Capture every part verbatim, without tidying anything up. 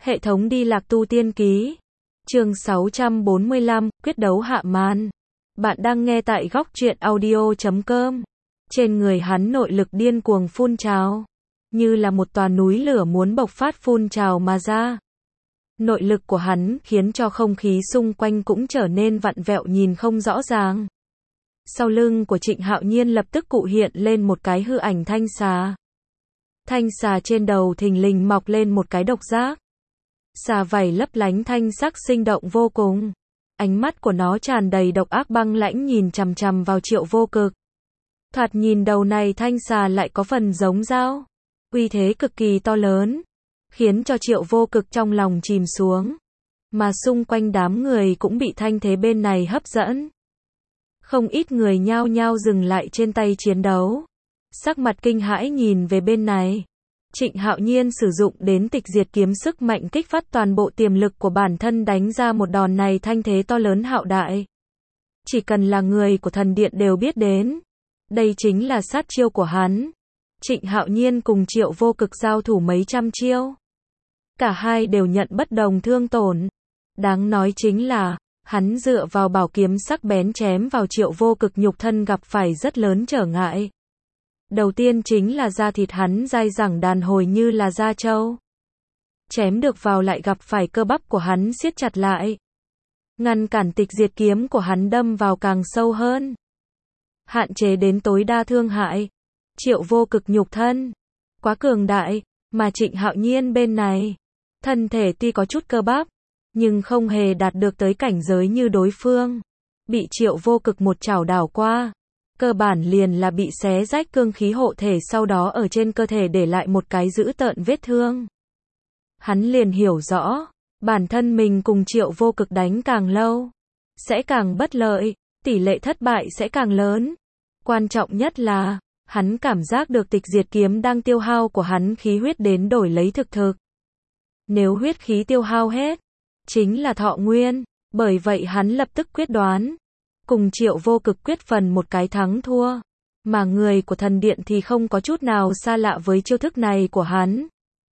Hệ thống đi lạc tu tiên ký. Chương sáu trăm bốn mươi lăm, quyết đấu hạ màn. Bạn đang nghe tại góc truyện audio chấm com. Trên người hắn nội lực điên cuồng phun trào, như là một tòa núi lửa muốn bộc phát phun trào mà ra. Nội lực của hắn khiến cho không khí xung quanh cũng trở nên vặn vẹo nhìn không rõ ràng. Sau lưng của Trịnh Hạo Nhiên lập tức cụ hiện lên một cái hư ảnh thanh xà. Thanh xà trên đầu thình lình mọc lên một cái độc giác. Xà vảy lấp lánh thanh sắc sinh động vô cùng. Ánh mắt của nó tràn đầy độc ác băng lãnh nhìn chằm chằm vào Triệu Vô Cực. Thoạt nhìn đầu này thanh xà lại có phần giống dao. Uy thế cực kỳ to lớn, khiến cho Triệu Vô Cực trong lòng chìm xuống. Mà xung quanh đám người cũng bị thanh thế bên này hấp dẫn. Không ít người nhao nhao dừng lại trên tay chiến đấu. Sắc mặt kinh hãi nhìn về bên này. Trịnh Hạo Nhiên sử dụng đến tịch diệt kiếm sức mạnh kích phát toàn bộ tiềm lực của bản thân đánh ra một đòn này thanh thế to lớn hạo đại. Chỉ cần là người của thần điện đều biết đến. Đây chính là sát chiêu của hắn. Trịnh Hạo Nhiên cùng Triệu Vô Cực giao thủ mấy trăm chiêu. Cả hai đều nhận bất đồng thương tổn. Đáng nói chính là, hắn dựa vào bảo kiếm sắc bén chém vào Triệu Vô Cực nhục thân gặp phải rất lớn trở ngại. Đầu tiên chính là da thịt hắn dai dẳng đàn hồi như là da trâu. Chém được vào lại gặp phải cơ bắp của hắn siết chặt lại. Ngăn cản tịch diệt kiếm của hắn đâm vào càng sâu hơn. Hạn chế đến tối đa thương hại. Triệu Vô Cực nhục thân quá cường đại, mà Trịnh Hạo Nhiên bên này, thân thể tuy có chút cơ bắp, nhưng không hề đạt được tới cảnh giới như đối phương. Bị Triệu Vô Cực một chảo đảo qua, cơ bản liền là bị xé rách cương khí hộ thể, sau đó ở trên cơ thể để lại một cái dữ tợn vết thương. Hắn liền hiểu rõ, bản thân mình cùng Triệu Vô Cực đánh càng lâu, sẽ càng bất lợi, tỷ lệ thất bại sẽ càng lớn. Quan trọng nhất là, hắn cảm giác được tịch diệt kiếm đang tiêu hao của hắn khí huyết đến đổi lấy thực thực. Nếu huyết khí tiêu hao hết, chính là thọ nguyên, bởi vậy hắn lập tức quyết đoán. Cùng Triệu Vô Cực quyết phần một cái thắng thua. Mà người của thần điện thì không có chút nào xa lạ với chiêu thức này của hắn.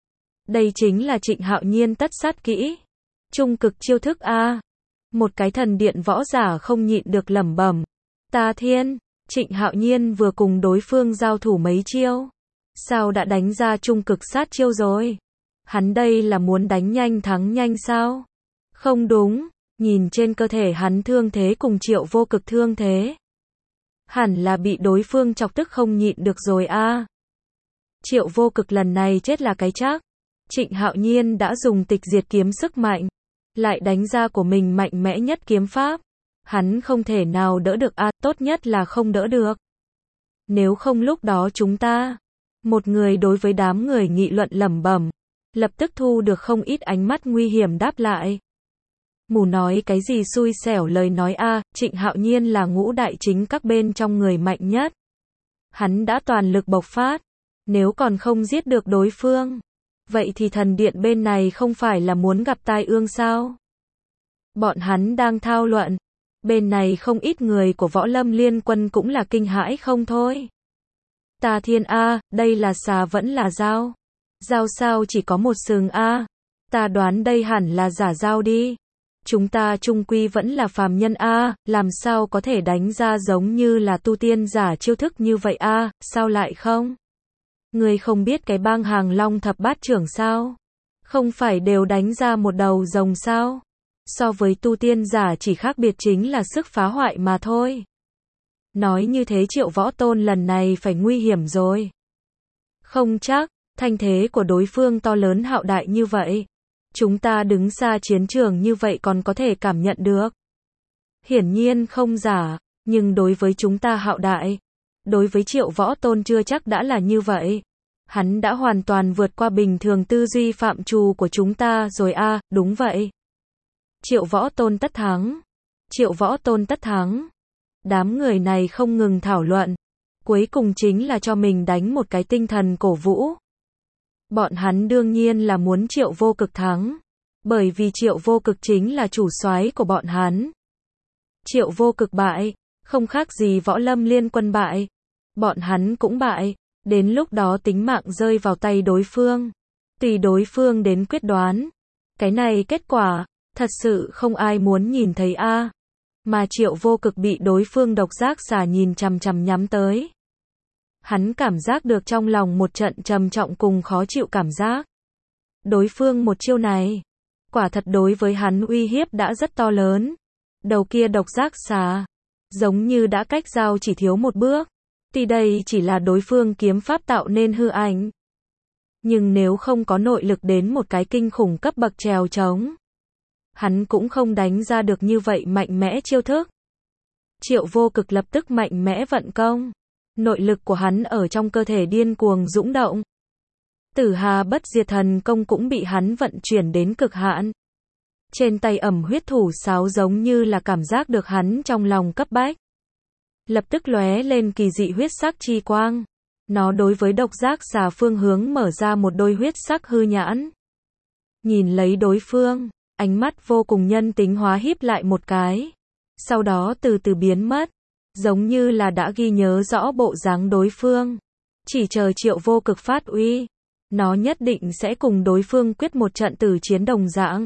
Đây chính là Trịnh Hạo Nhiên tất sát kỹ. Trung cực chiêu thức A. Một cái thần điện võ giả không nhịn được lẩm bẩm. Ta thiên, Trịnh Hạo Nhiên vừa cùng đối phương giao thủ mấy chiêu. Sao đã đánh ra trung cực sát chiêu rồi? Hắn đây là muốn đánh nhanh thắng nhanh sao? Không đúng. Nhìn trên cơ thể hắn thương thế cùng Triệu Vô Cực thương thế, hẳn là bị đối phương chọc tức không nhịn được rồi a. Triệu Vô Cực lần này chết là cái chắc. Trịnh Hạo Nhiên đã dùng tịch diệt kiếm sức mạnh, lại đánh ra của mình mạnh mẽ nhất kiếm pháp. Hắn không thể nào đỡ được a, tốt nhất là không đỡ được. Nếu không lúc đó chúng ta, một người đối với đám người nghị luận lẩm bẩm, lập tức thu được không ít ánh mắt nguy hiểm đáp lại. Mù nói cái gì xui xẻo lời nói a, Trịnh Hạo Nhiên là ngũ đại chính các bên trong người mạnh nhất. Hắn đã toàn lực bộc phát, nếu còn không giết được đối phương, vậy thì thần điện bên này không phải là muốn gặp tai ương sao? Bọn hắn đang thao luận, bên này không ít người của Võ Lâm Liên Quân cũng là kinh hãi không thôi. Ta thiên a, đây là xà vẫn là dao? Dao sao chỉ có một sừng a? Ta đoán đây hẳn là giả dao đi. Chúng ta chung quy vẫn là phàm nhân a, làm sao có thể đánh ra giống như là tu tiên giả chiêu thức như vậy a, sao lại không? Ngươi không biết cái bang Hàng Long thập bát trưởng sao? Không phải đều đánh ra một đầu rồng sao? So với tu tiên giả chỉ khác biệt chính là sức phá hoại mà thôi. Nói như thế Triệu Võ Tôn lần này phải nguy hiểm rồi. Không chắc, thanh thế của đối phương to lớn hạo đại như vậy. Chúng ta đứng xa chiến trường như vậy còn có thể cảm nhận được. Hiển nhiên không giả, nhưng đối với chúng ta hạo đại, đối với Triệu Võ Tôn chưa chắc đã là như vậy. Hắn đã hoàn toàn vượt qua bình thường tư duy phạm trù của chúng ta rồi a, à, đúng vậy. Triệu Võ Tôn tất thắng. Triệu Võ Tôn tất thắng. Đám người này không ngừng thảo luận. Cuối cùng chính là cho mình đánh một cái tinh thần cổ vũ. Bọn hắn đương nhiên là muốn Triệu Vô Cực thắng. Bởi vì Triệu Vô Cực chính là chủ soái của bọn hắn. Triệu Vô Cực bại, không khác gì Võ Lâm Liên Quân bại. Bọn hắn cũng bại, đến lúc đó tính mạng rơi vào tay đối phương. Tùy đối phương đến quyết đoán. Cái này kết quả, thật sự không ai muốn nhìn thấy a. Mà Triệu Vô Cực bị đối phương độc giác xà nhìn chằm chằm nhắm tới. Hắn cảm giác được trong lòng một trận trầm trọng cùng khó chịu cảm giác. Đối phương một chiêu này, quả thật đối với hắn uy hiếp đã rất to lớn. Đầu kia độc giác xà, giống như đã cách giao chỉ thiếu một bước. Tuy đây chỉ là đối phương kiếm pháp tạo nên hư ảnh. Nhưng nếu không có nội lực đến một cái kinh khủng cấp bậc trèo trống, hắn cũng không đánh ra được như vậy mạnh mẽ chiêu thức. Triệu Vô Cực lập tức mạnh mẽ vận công. Nội lực của hắn ở trong cơ thể điên cuồng dũng động. Tử Hà Bất Diệt Thần Công cũng bị hắn vận chuyển đến cực hạn. Trên tay ẩm huyết thủ sáo giống như là cảm giác được hắn trong lòng cấp bách. Lập tức lóe lên kỳ dị huyết sắc chi quang. Nó đối với độc giác xà phương hướng mở ra một đôi huyết sắc hư nhãn. Nhìn lấy đối phương, ánh mắt vô cùng nhân tính hóa híp lại một cái. Sau đó từ từ biến mất. Giống như là đã ghi nhớ rõ bộ dáng đối phương. Chỉ chờ Triệu Vô Cực phát uy. Nó nhất định sẽ cùng đối phương quyết một trận tử chiến đồng dạng.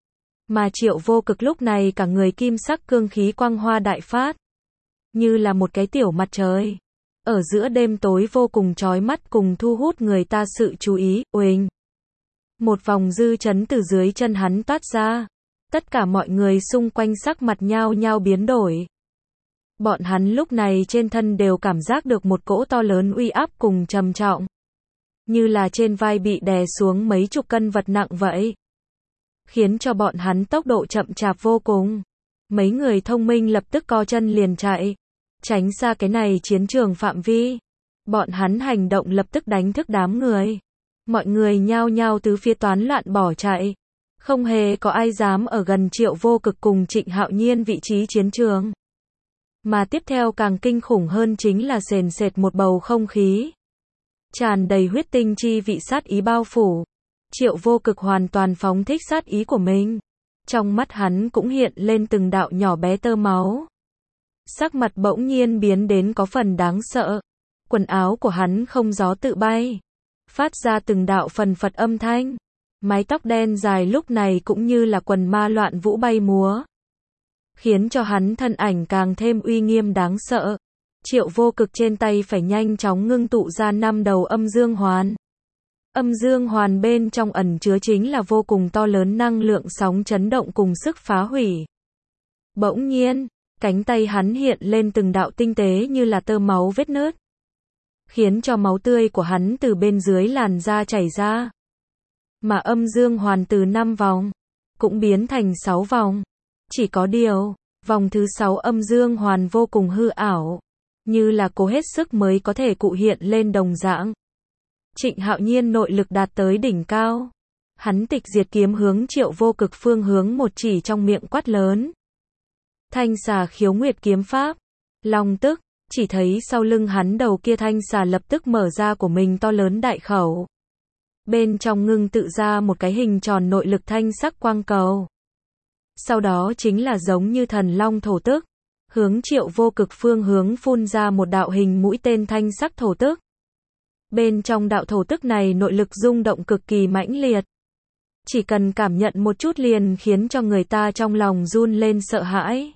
Mà Triệu Vô Cực lúc này cả người kim sắc cương khí quang hoa đại phát. Như là một cái tiểu mặt trời. Ở giữa đêm tối vô cùng chói mắt cùng thu hút người ta sự chú ý, uỳnh. Một vòng dư chấn từ dưới chân hắn toát ra. Tất cả mọi người xung quanh sắc mặt nhao nhao biến đổi. Bọn hắn lúc này trên thân đều cảm giác được một cỗ to lớn uy áp cùng trầm trọng. Như là trên vai bị đè xuống mấy chục cân vật nặng vậy. Khiến cho bọn hắn tốc độ chậm chạp vô cùng. Mấy người thông minh lập tức co chân liền chạy. Tránh xa cái này chiến trường phạm vi. Bọn hắn hành động lập tức đánh thức đám người. Mọi người nhao nhao tứ phía toán loạn bỏ chạy. Không hề có ai dám ở gần Triệu Vô Cực cùng Trịnh Hạo Nhiên vị trí chiến trường. Mà tiếp theo càng kinh khủng hơn chính là sền sệt một bầu không khí. Tràn đầy huyết tinh chi vị sát ý bao phủ. Triệu Vô Cực hoàn toàn phóng thích sát ý của mình. Trong mắt hắn cũng hiện lên từng đạo nhỏ bé tơ máu. Sắc mặt bỗng nhiên biến đến có phần đáng sợ. Quần áo của hắn không gió tự bay. Phát ra từng đạo phần phật âm thanh. Mái tóc đen dài lúc này cũng như là quần ma loạn vũ bay múa. Khiến cho hắn thân ảnh càng thêm uy nghiêm đáng sợ. Triệu Vô Cực trên tay phải nhanh chóng ngưng tụ ra năm đầu âm dương hoàn. Âm dương hoàn bên trong ẩn chứa chính là vô cùng to lớn năng lượng sóng chấn động cùng sức phá hủy. Bỗng nhiên, cánh tay hắn hiện lên từng đạo tinh tế như là tơ máu vết nứt. Khiến cho máu tươi của hắn từ bên dưới làn da chảy ra. Mà âm dương hoàn từ năm vòng, cũng biến thành sáu vòng. Chỉ có điều, vòng thứ sáu âm dương hoàn vô cùng hư ảo. Như là cố hết sức mới có thể cụ hiện lên đồng dạng. Trịnh Hạo Nhiên nội lực đạt tới đỉnh cao. Hắn tịch diệt kiếm hướng Triệu Vô Cực phương hướng một chỉ trong miệng quát lớn. Thanh xà khiếu nguyệt kiếm pháp. Long tức, chỉ thấy sau lưng hắn đầu kia thanh xà lập tức mở ra của mình to lớn đại khẩu. Bên trong ngưng tự ra một cái hình tròn nội lực thanh sắc quang cầu. Sau đó chính là giống như thần long thổ tức. Hướng Triệu Vô Cực phương hướng phun ra một đạo hình mũi tên thanh sắc thổ tức. Bên trong đạo thổ tức này nội lực rung động cực kỳ mãnh liệt. Chỉ cần cảm nhận một chút liền khiến cho người ta trong lòng run lên sợ hãi.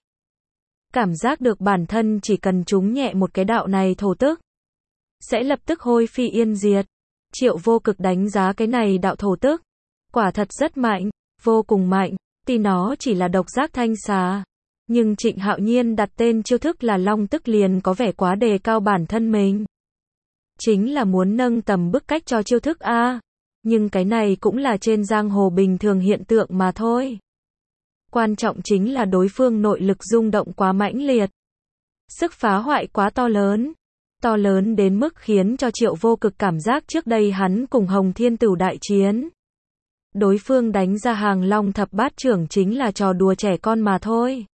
Cảm giác được bản thân chỉ cần trúng nhẹ một cái đạo này thổ tức, sẽ lập tức hôi phi yên diệt. Triệu Vô Cực đánh giá cái này đạo thổ tức. Quả thật rất mạnh, vô cùng mạnh, tuy nó chỉ là độc giác thanh xà. Nhưng Trịnh Hạo Nhiên đặt tên chiêu thức là long tức liền có vẻ quá đề cao bản thân mình. Chính là muốn nâng tầm bức cách cho chiêu thức A. Nhưng cái này cũng là trên giang hồ bình thường hiện tượng mà thôi. Quan trọng chính là đối phương nội lực rung động quá mãnh liệt. Sức phá hoại quá to lớn. To lớn đến mức khiến cho Triệu Vô Cực cảm giác trước đây hắn cùng Hồng Thiên Tửu đại chiến. Đối phương đánh ra hàng long thập bát trưởng chính là trò đùa trẻ con mà thôi.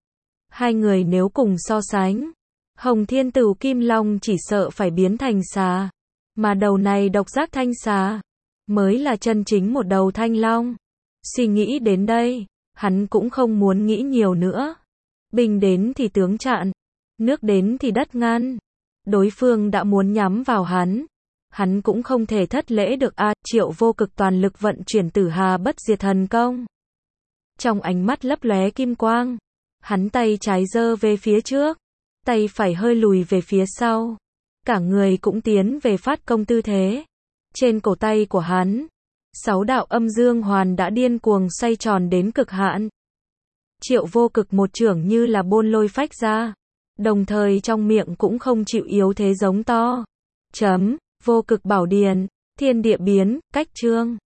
Hai người nếu cùng so sánh, Hồng Thiên Tửu Kim Long chỉ sợ phải biến thành xà. Mà đầu này độc giác thanh xà, mới là chân chính một đầu thanh long. Suy nghĩ đến đây, hắn cũng không muốn nghĩ nhiều nữa. Binh đến thì tướng chặn, nước đến thì đất ngăn. Đối phương đã muốn nhắm vào hắn. hắn cũng không thể thất lễ được a. Triệu Vô Cực toàn lực vận chuyển Tử Hà Bất Diệt thần công. Trong ánh mắt lấp lóe kim quang, hắn tay trái giơ về phía trước, tay phải hơi lùi về phía sau, cả người cũng tiến về phát công tư thế. Trên cổ tay của hắn, sáu đạo âm dương hoàn đã điên cuồng xoay tròn đến cực hạn. Triệu Vô Cực một chưởng như là bôn lôi phách ra, đồng thời trong miệng cũng không chịu yếu thế giống to. Chấm, Vô Cực Bảo Điền, thiên địa biến, cách chương.